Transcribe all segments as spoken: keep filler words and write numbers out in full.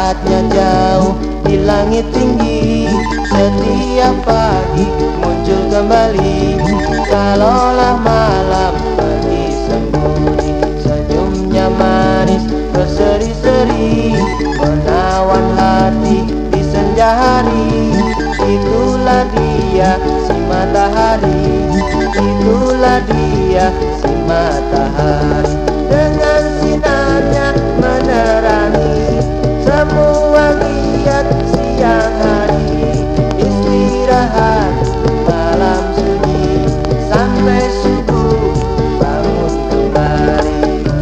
tempatnya jauh di langit tinggi. Setiap pagi muncul kembali, kalaulah malam pergi sembunyi. Senyumnya manis berseri-seri, menawan hati di senja hari. Itulah dia si matahari, itulah dia si matahari. Dengan sinarnya menerangi semua giat siang hari. Istirahat malam sunyi sampai subuh bangun kembali.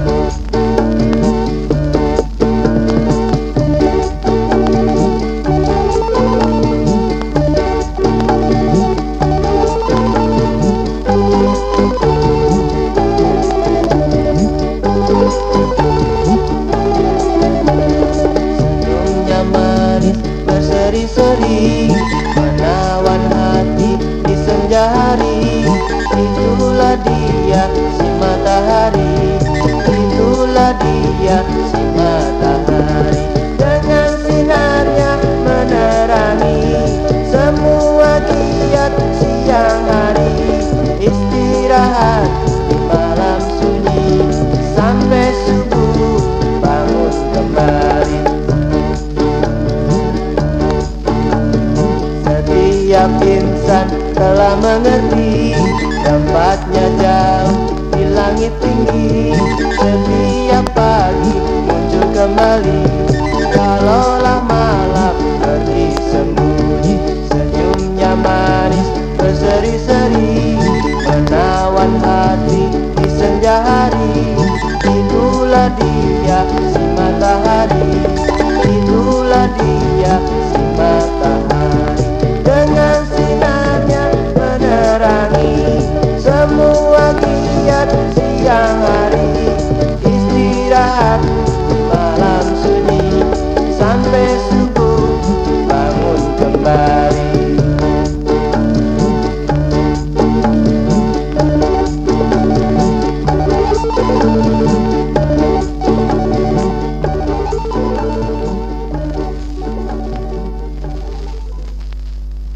Senyumnya manis berseri-seri, menawan hati di senja hari. Itulah dia si matahari, itulah dia si matahari. Dengan sinarnya menerangi semua giat siang hari. Istirahat di malam sunyi sampai subuh bangun kembali. Setiap insan telah mengerti, tempatnya jauh di langit tinggi. Setiap pagi muncul kembali, kalaulah malam pergi sembunyi. Senyumnya manis berseri-seri, menawan hati di senja hari. Itulah dia si matahari, itulah dia si